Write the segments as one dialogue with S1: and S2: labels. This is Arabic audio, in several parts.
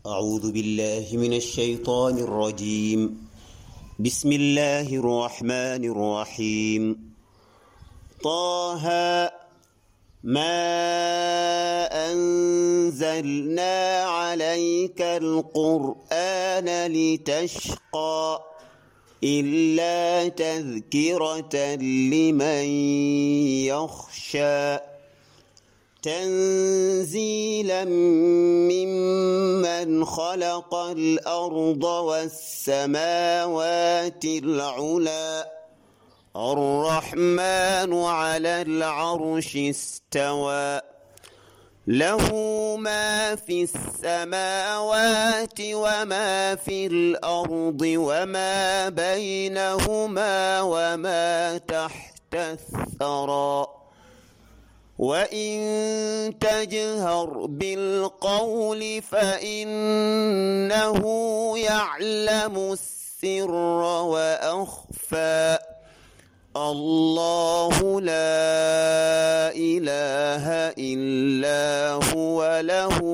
S1: أعوذ بالله من الشيطان الرجيم. بسم الله الرحمن الرحيم. طه ما أنزلنا عليك القرآن لتشقى إلا تذكرة لمن يخشى تنزيلا ممن خلق الأرض والسماوات العلى الرحمن على العرش استوى له ما في السماوات وما في الأرض وما بينهما وما تحت الثرى وإن تجهر بالقول فإنه يعلم السر وأخفى الله لا إله إلا هو له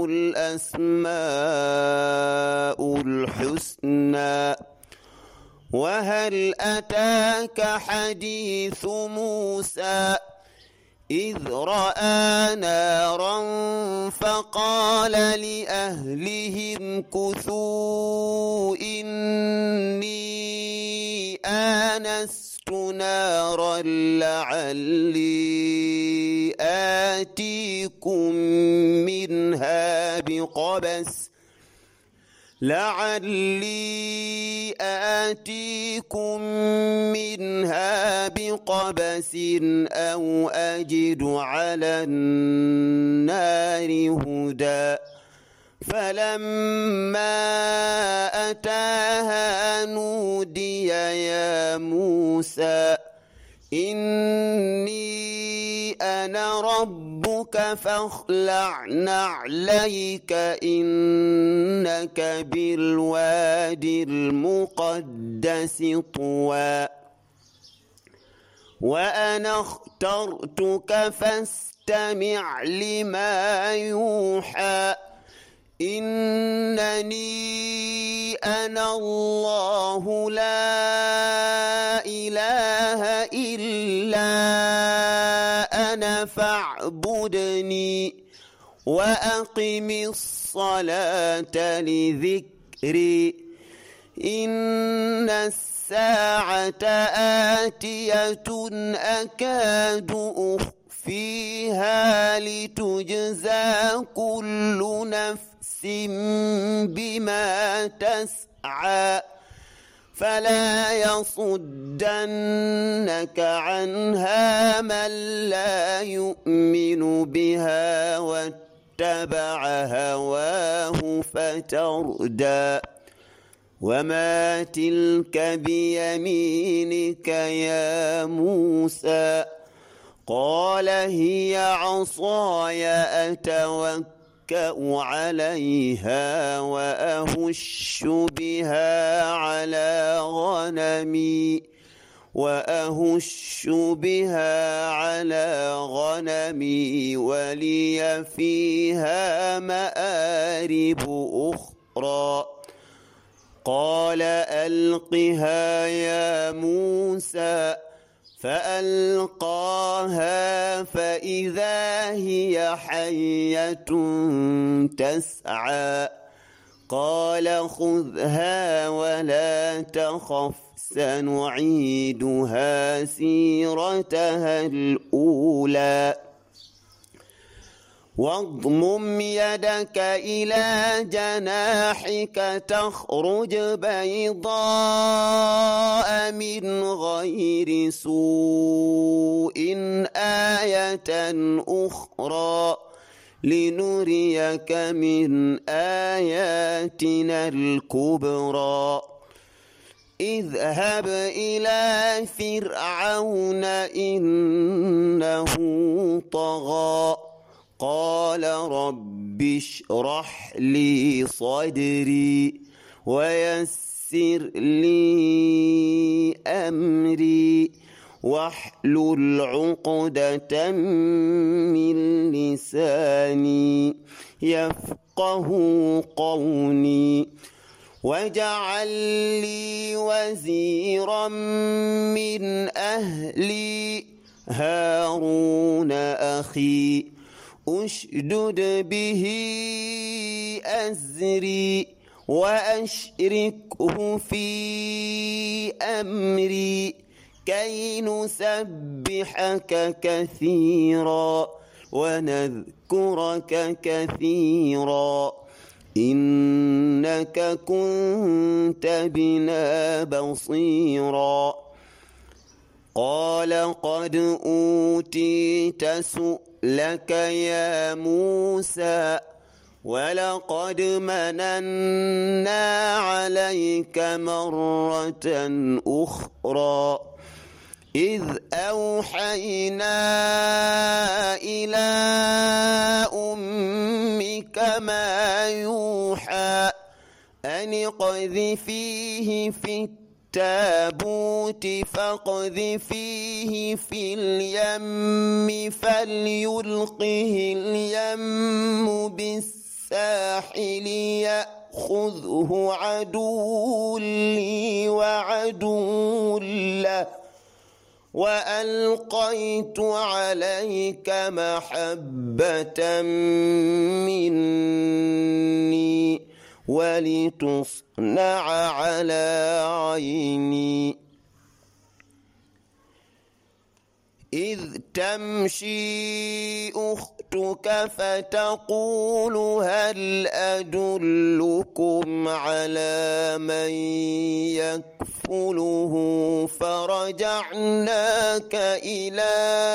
S1: الأسماء الحسنى وهل أتاك حديث موسى إذ رأى نارا فقال لأهلهم كثوا إني آنست نارا لعلي آتيكم منها بقبس أو أجد على النار هدى فلما أتاها نودي يا موسى إني أنا ربك فاخلع نعليك إنك بالوادي المقدس طوى وأنا اخترتك فاستمع لما يوحى إنني أنا الله لا إله إلا أنا فاعبدني وأقم الصلاة لذكري إن الساعة آتية أكاد أخفيها لتجزى كل نفس بما تسعى فلا يصدنك عنها من لا يؤمن بها واتبع هواه فتردى وما تلك بيمينك يا موسى قال هي عصاي أتوكل عليها وأهش بها على غنمي ولي فيها مآرب أخرى قال ألقها يا موسى فألقاها فإذا هي حية تسعى قال خذها ولا تخف سنعيدها سيرتها الأولى واضمم يدك إلى جناحك تخرج بيضاء من غير سوء آية أخرى لنريك من آياتنا الكبرى اذهب إلى فرعون إنه طغى قال رب اشرح لي صدري ويسر لي أمري واحلل عقدة من لساني يفقهوا يفقهوا قولي واجعل لي وزيرا من أهلي هارون أخي أشدد به أزري وأشركه في أمري كي نسبحك كثيرا ونذكرك كثيرا إنك كنت بنا بصيرا قال قد أوتيت سؤلك يا موسى ولقد مننا عليك مرة أخرى إذ أوحينا إلى أمك ما يوحى أن اقذفيه في التابوت فاقذفيه في اليم فليلقه اليم بالساحل يأخذه عدو لي وعدو له وألقيت عليك محبة مني ولتصنع على عيني إذ تمشي أختك فتقول هل أدلكم على من يكفله فرجعناك إلى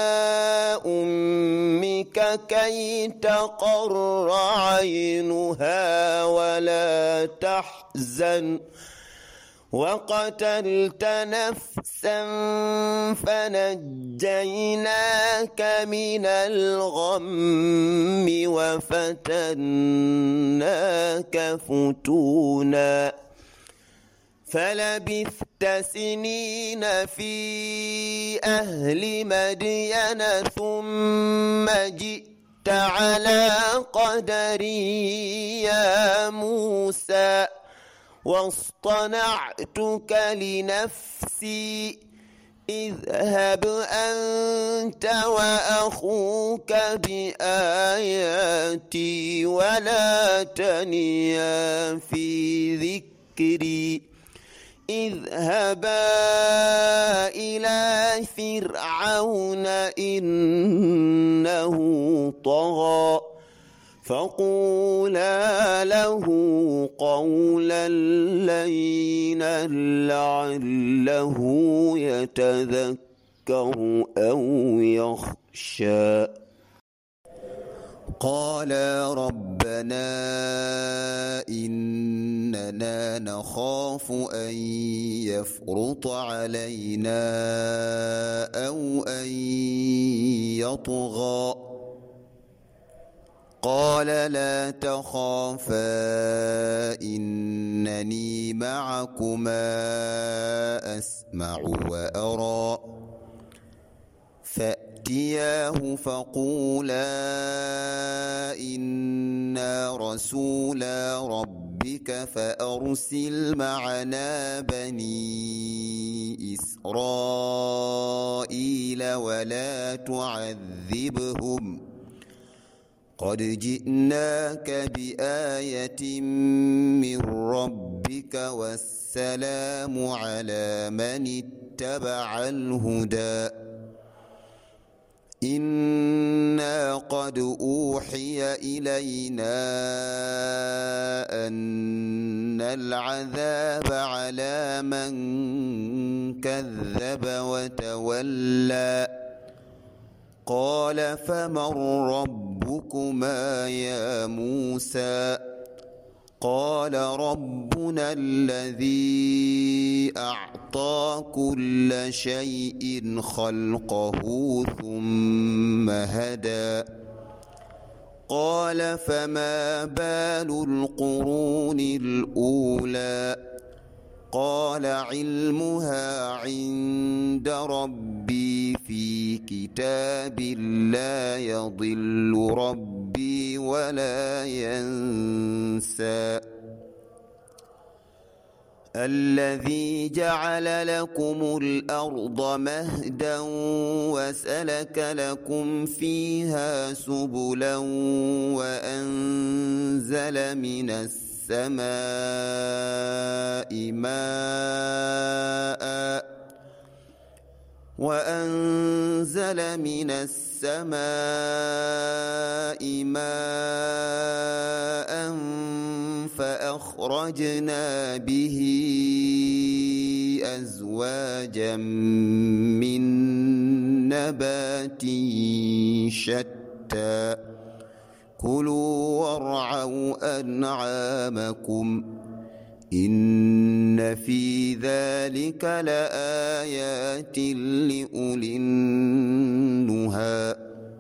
S1: أمك كي تقر عينها ولا تحزن وقتلت نفسا فنجيناك من الغم وفتناك فتونا فلبثت سنين في أهل مدين ثم جئت على قدري يا موسى واصطنعتك لنفسي اذهب أنت وأخوك بآياتي ولا تنيا في ذكري اذهبا إلى فرعون إنه طغى فقولا له قولا لينا لعله يتذكر أو يخشى قالا ربنا إننا نخاف أن يفرط علينا أو أن يطغى قال لا تخافا إنني معكما أسمع وأرى فأتياه فقولا إنا رسولا ربك فأرسل معنا بني إسرائيل ولا تعذبهم قد جئناك بآية من ربك والسلام على من اتبع الهدى إنا قد أوحي إلينا أن العذاب على من كذب وتولى قال فمن ربكما يا موسى قال ربنا الذي أعطى كل شيء خلقه ثم هدى قال فما بال القرون الأولى قال علمها عند ربي في كتاب لا يضل ربي ولا ينسى الذي جعل لكم الأرض مهدا وسلك لكم فيها سبلا وأنزل من السماء ماء فأخرجنا به أزواجا من نبات شتى كلوا وارعوا أنعامكم إن في ذلك لآيات لأولي النهى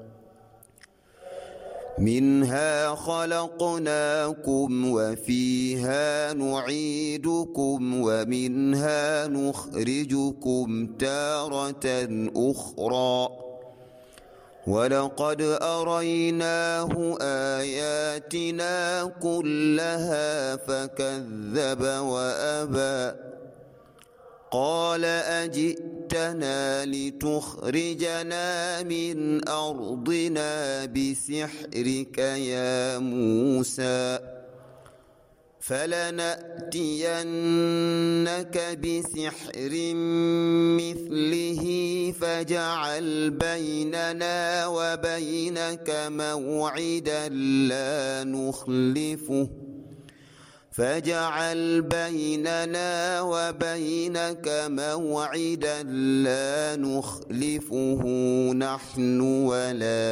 S1: منها خلقناكم وفيها نعيدكم ومنها نخرجكم تارة أخرى ولقد أريناه آياتنا كلها فكذب وأبى قال أجئتنا لتخرجنا من أرضنا بسحرك يا موسى فلنأتينك بسحر مثله فاجعل بيننا وبينك موعدا لا نخلفه نحن ولا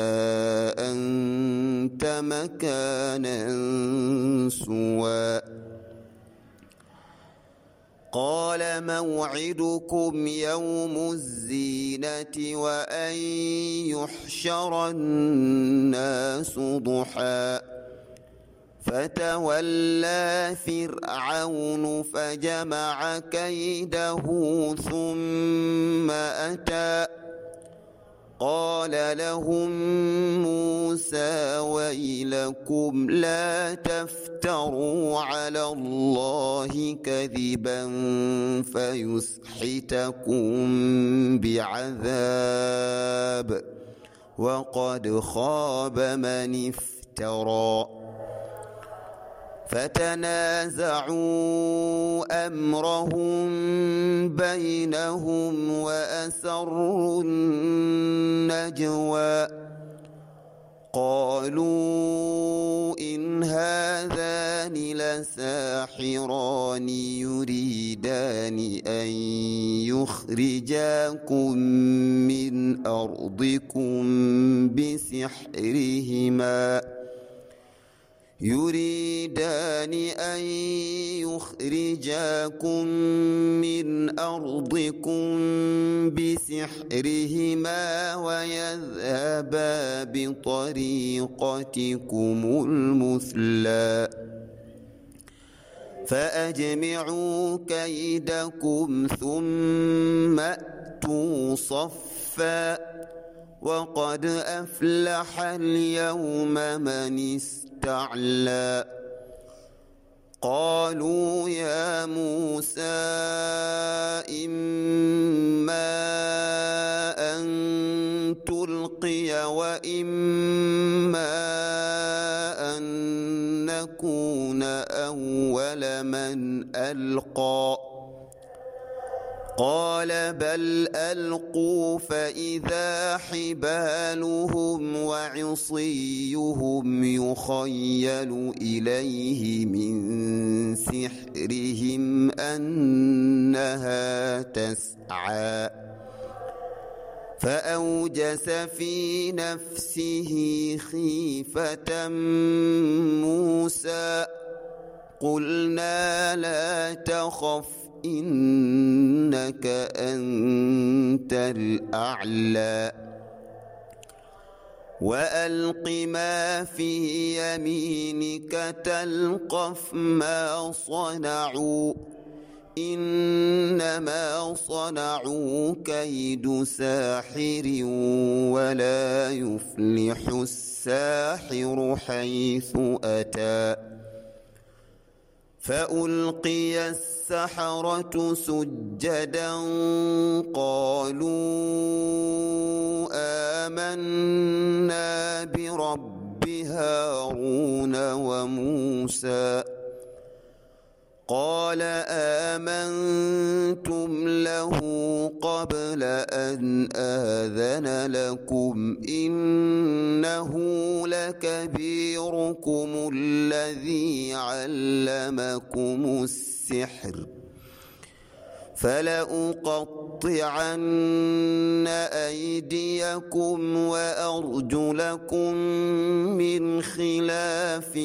S1: أنت مكانا سوى قال موعدكم يوم الزينة وأن يحشر الناس ضحى فتولى فرعون فجمع كيده ثم أتى قال لهم موسى ويلكم لا تفتروا على الله كذبا فيسحتكم بعذاب وقد خاب من افترى فتنازعوا أمرهم بينهم وأسروا النجوى قالوا إن هذان لساحران يريدان أن يخرجاكم من أرضكم بسحرهما ويذهبا بطريقتكم المثلى فأجمعوا كيدكم ثم أتوا صفا وقد أفلح اليوم من استعلى قالوا يا موسى إما أن تلقي وإما أن نكون أول من ألقى قال بل ألقوا فإذا حبالهم وعصيهم يخيل إليه من سحرهم أنها تسعى فأوجس في نفسه خيفة موسى قلنا لا تخف إنك أنت الأعلى وألق ما في يمينك تلقف ما صنعوا إنما صنعوا كيد ساحر ولا يفلح الساحر حيث أتى فألقي السحرة سجدا قالوا آمنا برب هارون وموسى قال آمنتم له قبل أن آذن لكم إنه لكبيركم الذي علمكم السحر فلأقطعن أيديكم وأرجلكم من خلاف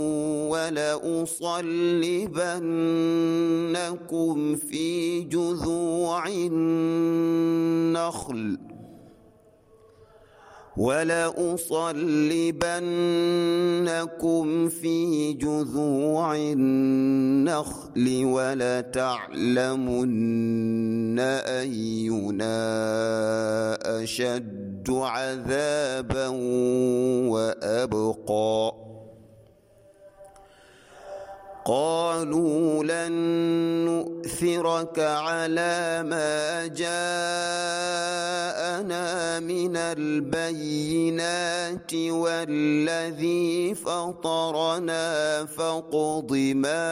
S1: ولأصلبنكم في جذوع النخل ولتعلمن أينا أشد عذابا وأبقى قالوا لن نؤثرك على ما جاءنا من البينات والذي فطرنا فاقض ما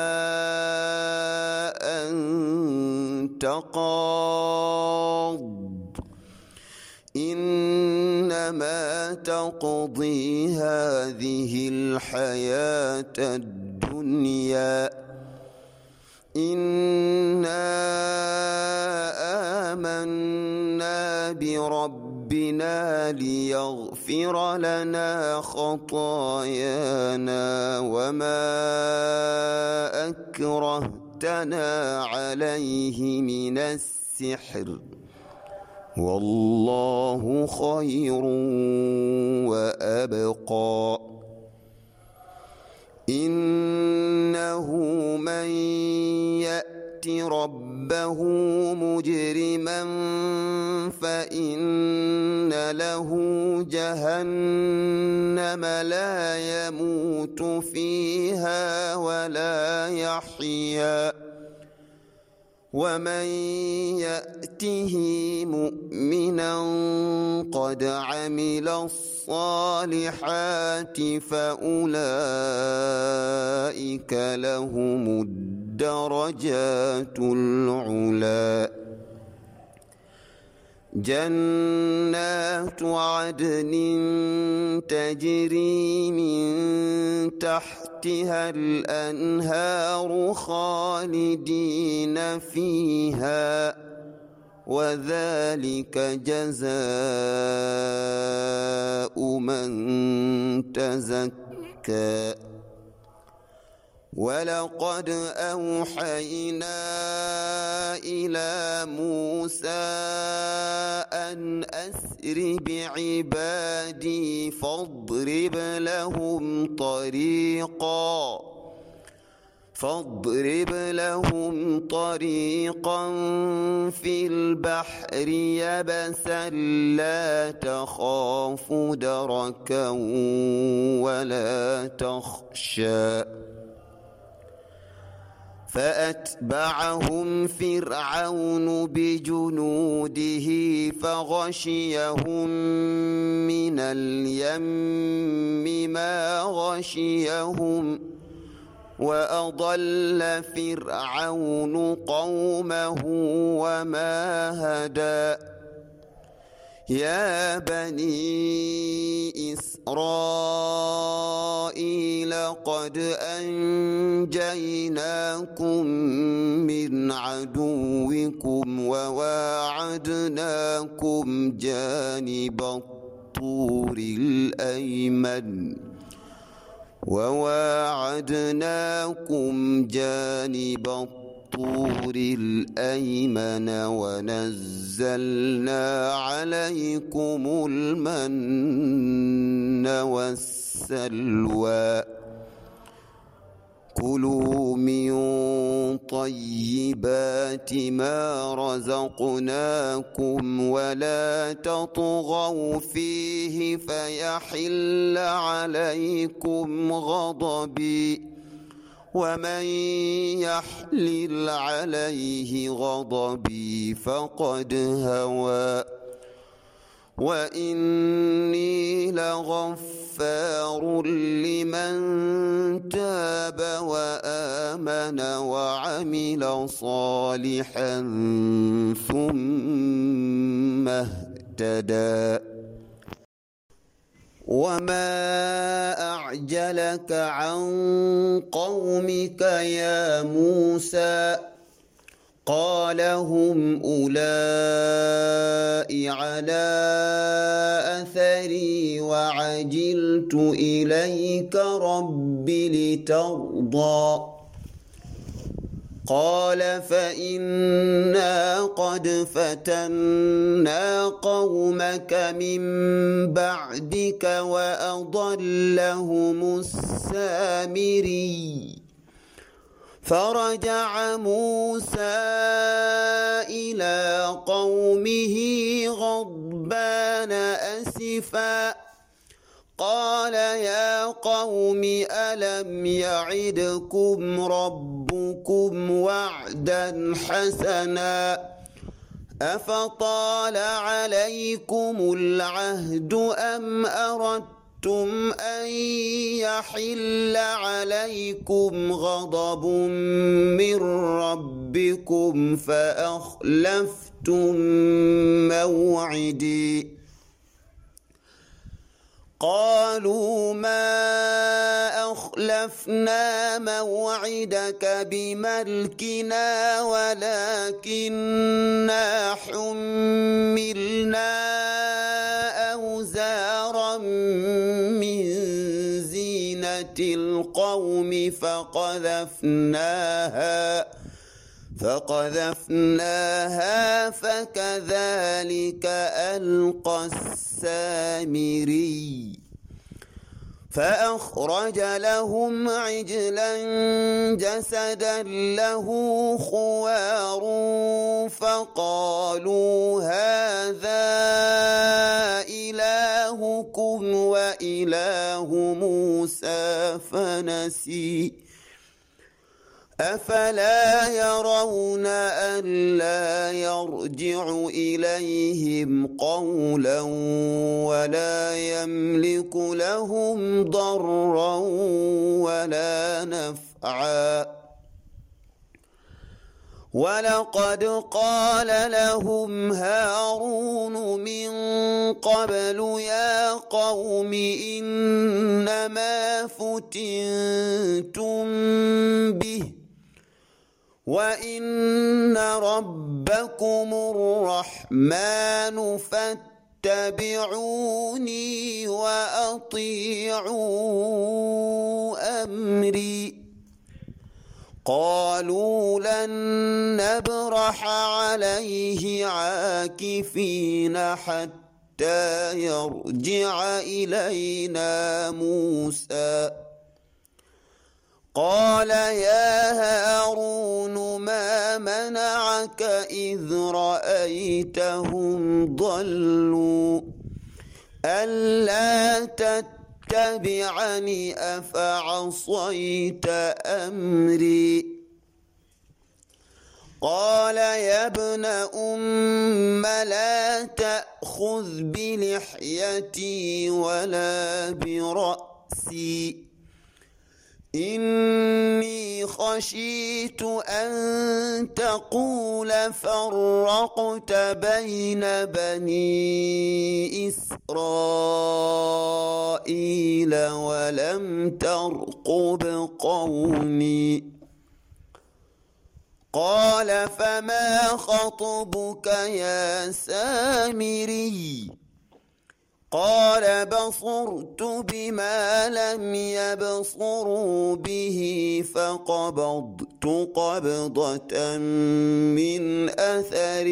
S1: أنت قاض إنما تقضي هذه الحياة الدنيا إنا آمنا بربنا ليغفر لنا خطايانا وما أكرهتنا عليه من السحر والله خير وأبقى إنه من يأت ربه مجرما فإن له جهنم لا يموت فيها ولا يحيا ومن يأته مؤمنا قد عمل الصالحات فأولئك لهم الدرجات العلى جنات عدن تجري من تحتها الأنهار خالدين فيها وذلك جزاء من تزكى ولقد أوحينا إلى موسى أن أسر بعبادي فاضرب لهم طريقا في البحر يبسا لا تخاف دركا ولا تخشى فأتبعهم فرعون بجنوده فغشيهم من اليم ما غشيهم وأضل فرعون قومه وما هدى يا بني إسرائيل قد أنجيناكم من عدوكم وواعدناكم جانب الطور الأيمن ونزلنا عليكم المن والسلوى كلوا من طيبات ما رزقناكم ولا تطغوا فيه فيحل عليكم غضبي ومن يحلل عليه غضبي فقد هوى وإني لغفار لمن تاب وآمن وعمل صالحا ثم اهتدى وما أعجلك عن قومك يا موسى قال هم أولئك على أثري وعجلت إليك رب لترضى قال فإنا قد فتنا قومك من بعدك وأضلهم السامري فرجع موسى إلى قومه غضبان أسفا قال يا قوم ألم يعدكم ربكم وعدا حسنا أفطال عليكم العهد أم أردتم أن يحل عليكم غضب من ربكم فأخلفتم موعدي قالوا ما أخلفنا موعدك بملكنا ولكننا حملنا أوزارا من زينة القوم فقذفناها فكذلك ألقى السامري فأخرج لهم عجلا جسدا له خوار فقالوا هذا إلهكم وإله موسى فنسي أفلا يرون ألا يرجع إليهم قولا ولا يملك لهم ضرا ولا نفعا ولقد قال لهم هارون من قبل يا قوم إنما فتنتم به وإن ربكم الرحمن فاتبعوني وأطيعوا أمري قالوا لن نبرح عليه عاكفين حتى يرجع إلينا موسى قال يا هارون ما منعك إذ رأيتهم ضلوا ألا تتبعني أفعصيت أمري قال يا ابن أم لا تأخذ بلحيتي ولا برأسي إني خشيت أن تقول فرقت بين بني إسرائيل ولم ترقب قولي قال فما خطبك يا سامري قال بصرت بما لم يبصروا به فقبضت قبضة من أثر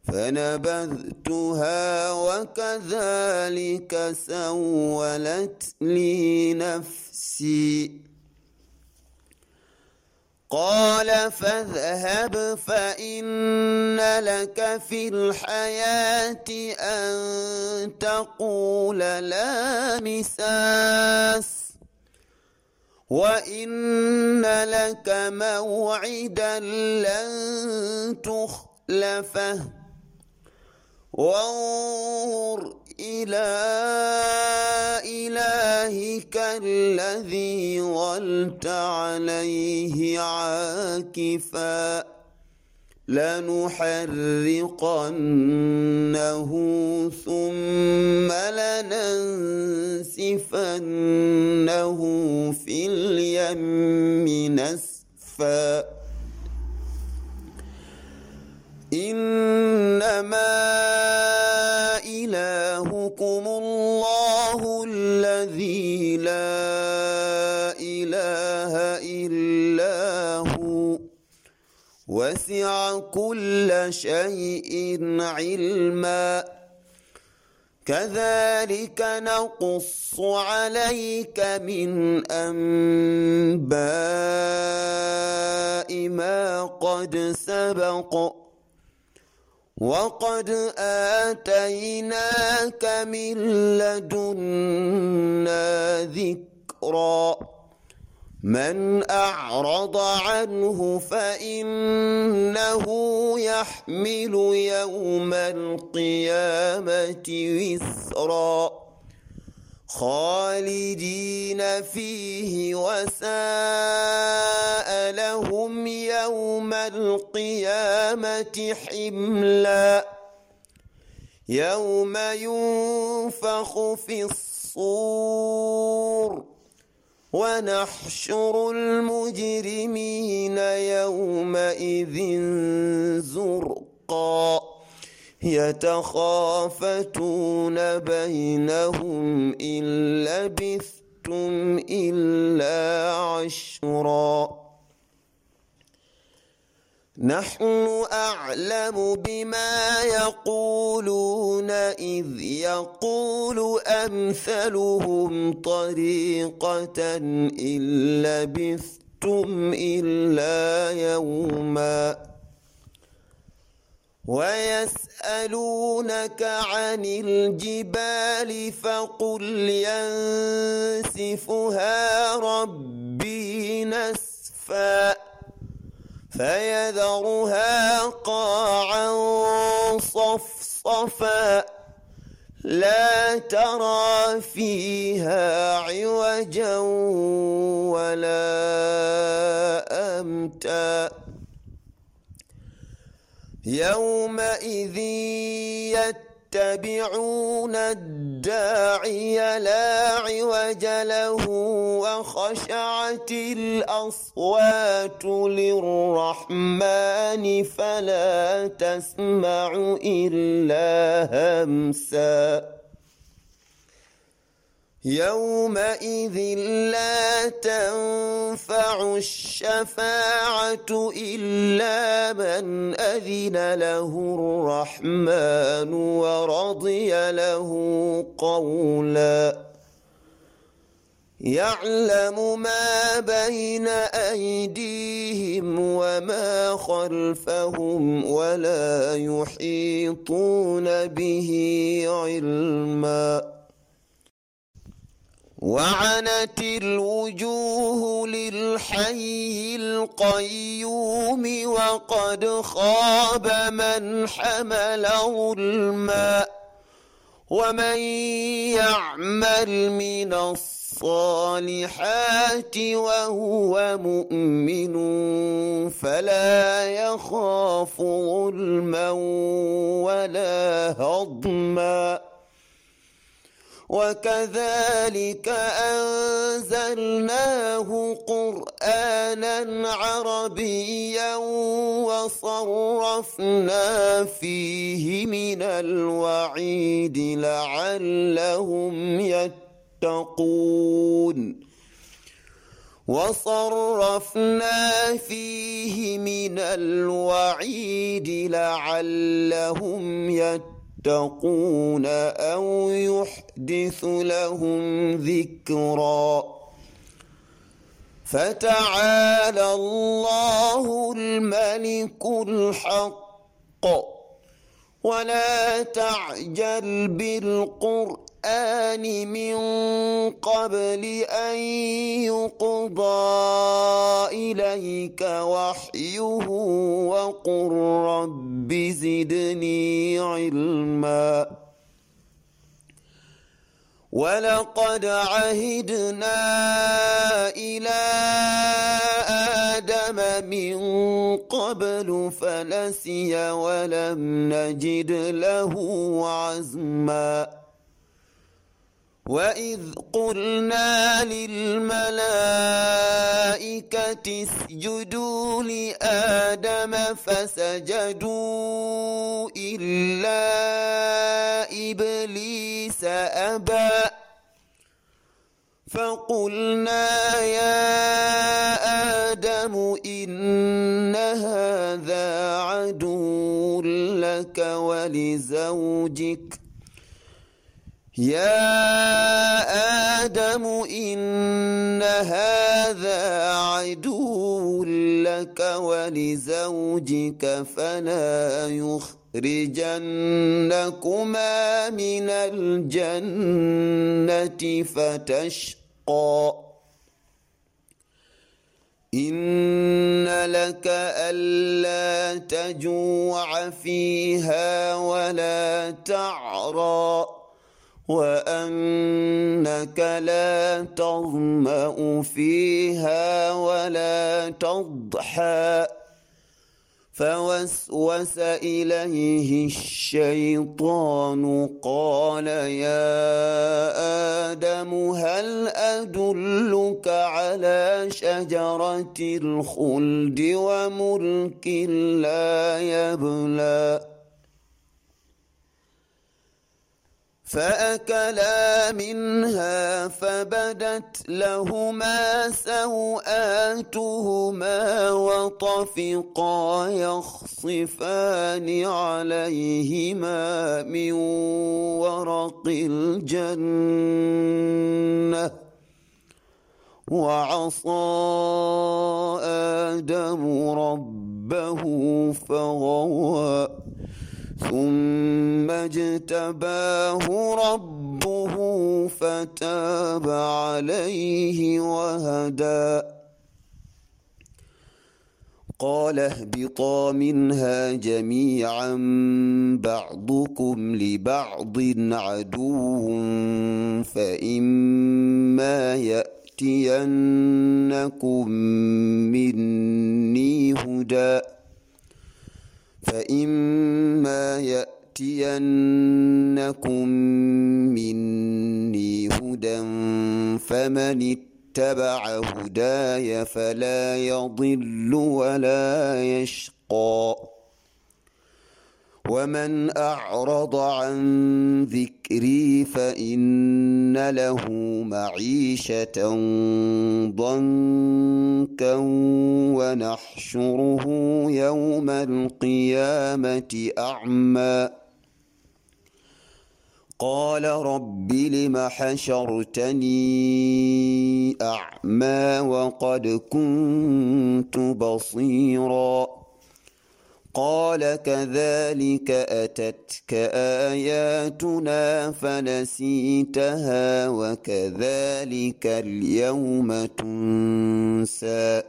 S1: فنبذتها وكذلك سولت لي نفسي. قال فاذهب فإن لك في الحياة أن تقول لا مساس، وإن لك موعدا لن تخلفه، وانظر إلى إلهك الذي ظلت عليه عاكفا لنحرقنه ثم لننسفنه في اليم نسفا. إنما إلهكم الله الذي لا إله إلا هو وسع كل شيء علما. كذلك نقص عليك من أنباء ما قد سبق، وقد آتيناك من لدنا ذكرا. من أعرض عنه فإنه يحمل يوم القيامة وزرا خالدين فيه وساء لهم يوم القيامة حملا. يوم ينفخ في الصور ونحشر المجرمين يومئذ زرقا يتخافتون بينهم إن لبثتم إلا عشرا. نحن أعلم بما يقولون إذ يقول أمثلهم طريقة إن لبثتم إلا يوما. ويسألونك عن الجبال فقل ينسفها ربي نسفا فيذرها قاعا صفصفا لا ترى فيها عوجا ولا أمتا. يومئذ يتبعون الداعي لا عوج له وخشعت الأصوات للرحمن فلا تسمع إلا همسا. يومئذ لا تنفع الشفاعة إلا من أذن له الرحمن ورضي له قولا. يعلم ما بين أيديهم وما خلفهم ولا يحيطون به علما. وعنت الوجوه للحي القيوم وقد خاب من حمل ظلما. ومن يعمل من الصالحات وهو مؤمن فلا يخاف ظلما ولا هضما. وكذلك أنزلناه قرآنا عربيا وصرفنا فيه من الوعيد لعلهم يتقون. وصرفنا فيه من الوعيد لعلهم يتقون أو يحدث لهم ذكرا فتعالى الله الملك الحق ولا تعجل بالقرآن من قبل أن يقضى إليك وحيه وقل رب زدني علما ولقد عهدنا إلى آدم من قبل فنسي ولم نجد له عزما وإذ قلنا للملائكة اسجدوا لآدم فسجدوا إلا إبليس أبى فقلنا يا آدم إن هذا عدو لك ولزوجك إن هذا عدو لك ولزوجك فلا يخرجنكما من الجنة فتشقى إن لك ألا تجوع فيها ولا تعرى وأنك لا تظمأ فيها ولا تضحى فوسوس إليه الشيطان قال يا آدم هل أدلك على شجرة الخلد وملك لا يبلى فأكلا منها فبدت لهما سوآتهما وطفقا يخصفان عليهما من ورق الجنة وعصى آدم ربه فغوى ثم اجتباه ربه فتاب عليه وهدى قال اهبطا منها جميعا بعضكم لبعض عدو فإما يأتينكم مني هدى فمن اتبع هداي فلا يضل ولا يشقى ومن أعرض عن ذكري فإن له معيشة ضنكا ونحشره يوم القيامة أعمى قال رب لم حشرتني أعمى وقد كنت بصيرا قال كذلك أتتك آياتنا فنسيتها وكذلك اليوم تنسى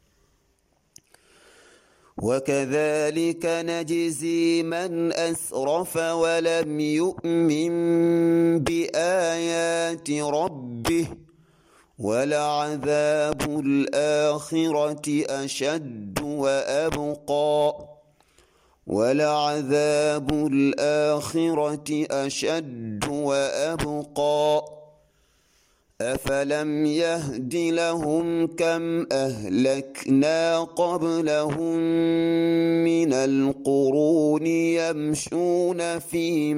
S1: وكذلك نجزي من أسرف ولم يؤمن بآيات ربه ولعذاب الآخرة أشد وأبقى أفلم يهد لهم كم أهلكنا قبلهم من القرون يمشون في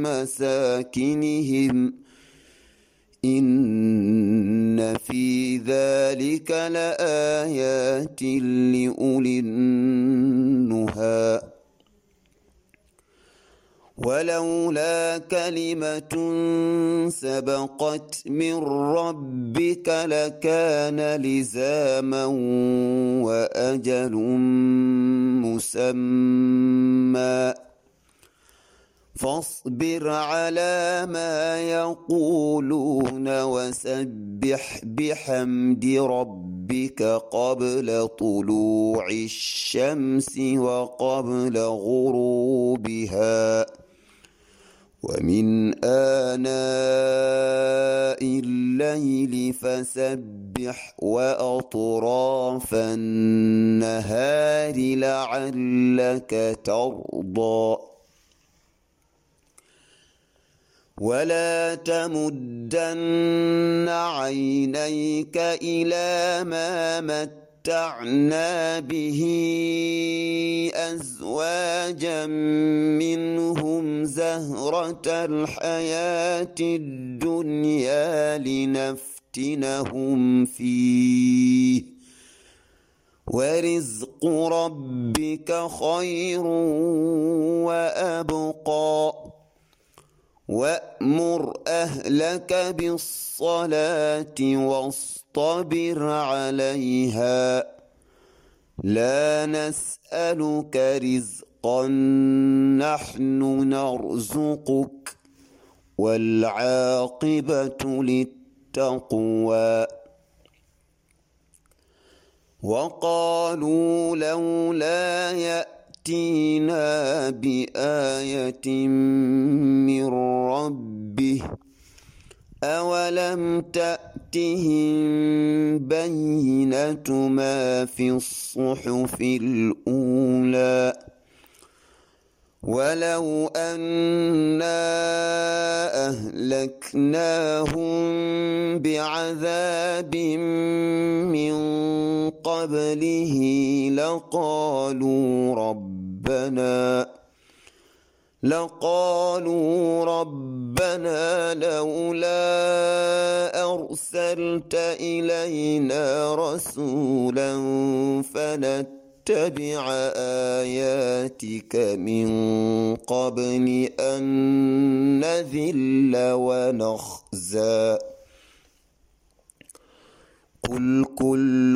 S1: مساكنهم إن في ذلك ذلك لآيات لأولي النهى ولولا كلمة سبقت من ربك لكان لزاما وأجل مسمى فاصبر على ما يقولون وسبح بحمد ربك قبل طلوع الشمس وقبل غروبها ومن آناء الليل فسبح وأطراف النهار لعلك ترضى ولا تمدن عينيك إلى ما متعنا به أزواجا منهم زهرة الحياة الدنيا لنفتنهم فيه ورزق ربك خير وأبقى وأمر أهلك بالصلاة واصطبر عليها لا نسألك رزقا نحن نرزقك والعاقبة للتقوى وقالوا لولا يأتينا بآية من ربه أولم تأتهم بينة ما في الصحف الأولى ولو أنا أهلكناهم بعذاب من قبله لقالوا ربنا لولا أرسلت إلينا رسولا فنتبع آياتك من قبل أن نذل ونخزى قل كل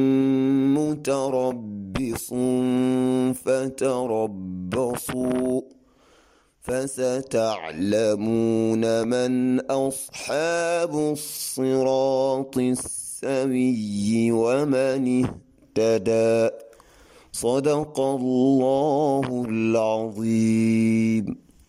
S1: متربص فتربصوا فستعلمون من أصحاب الصراط السوي ومن اهتدى صدق الله العظيم.